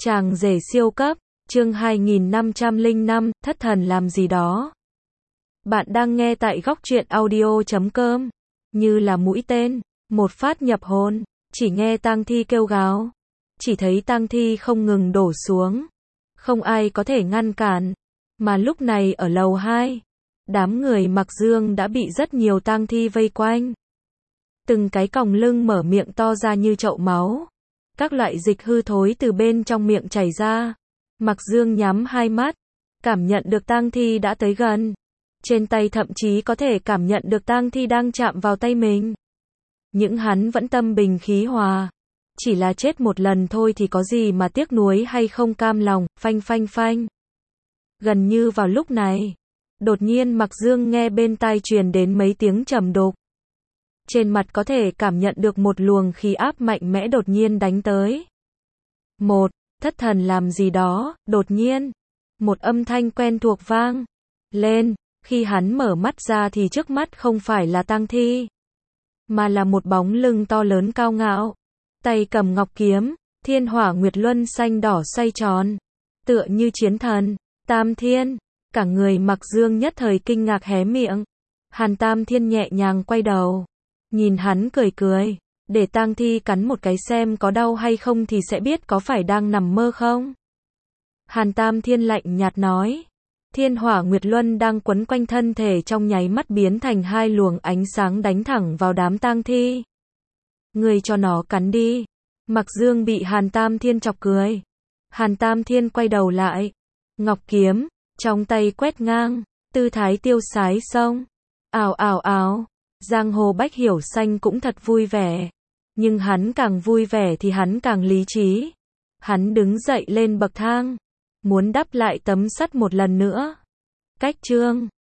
Chàng rể siêu cấp, chương 2505, thất thần làm gì đó. Bạn đang nghe tại góc truyện audio.com. Như là mũi tên, một phát nhập hồn, chỉ nghe tang thi kêu gào. Chỉ thấy tang thi không ngừng đổ xuống. Không ai có thể ngăn cản. Mà lúc này ở lầu 2, đám người mặc dương đã bị rất nhiều tang thi vây quanh. Từng cái còng lưng mở miệng to ra như chậu máu. Các loại dịch hư thối từ bên trong miệng chảy ra. Mặc dương nhắm hai mắt, cảm nhận được tang thi đã tới gần. Trên tay thậm chí có thể cảm nhận được tang thi đang chạm vào tay mình. Những hắn vẫn tâm bình khí hòa. Chỉ là chết một lần thôi thì có gì mà tiếc nuối hay không cam lòng, phanh phanh phanh. Gần như vào lúc này, đột nhiên Mặc Dương nghe bên tai truyền đến mấy tiếng trầm đục. Trên mặt có thể cảm nhận được một luồng khí áp mạnh mẽ đột nhiên đánh tới. Thất thần làm gì đó, đột nhiên. Một âm thanh quen thuộc vang lên, khi hắn mở mắt ra thì trước mắt không phải là tang thi, mà là một bóng lưng to lớn cao ngạo, tay cầm ngọc kiếm, thiên hỏa nguyệt luân xanh đỏ xoay tròn, tựa như chiến thần, Tam Thiên. Cả người Mặc Dương nhất thời kinh ngạc hé miệng. Hàn Tam Thiên nhẹ nhàng quay đầu, nhìn hắn cười cười, để tang thi cắn một cái xem có đau hay không thì sẽ biết có phải đang nằm mơ không. Hàn Tam Thiên lạnh nhạt nói. Thiên hỏa nguyệt luân đang quấn quanh thân thể trong nháy mắt biến thành hai luồng ánh sáng đánh thẳng vào đám tang thi. Người cho nó cắn đi. Mặc Dương bị Hàn Tam Thiên chọc cười. Hàn Tam Thiên quay đầu lại, ngọc kiếm trong tay quét ngang, tư thái tiêu sái xông. Ào ào ào. Giang hồ Bách Hiểu Xanh cũng thật vui vẻ. Nhưng hắn càng vui vẻ thì hắn càng lý trí. Hắn đứng dậy lên bậc thang, muốn đắp lại tấm sắt một lần nữa. Cách chương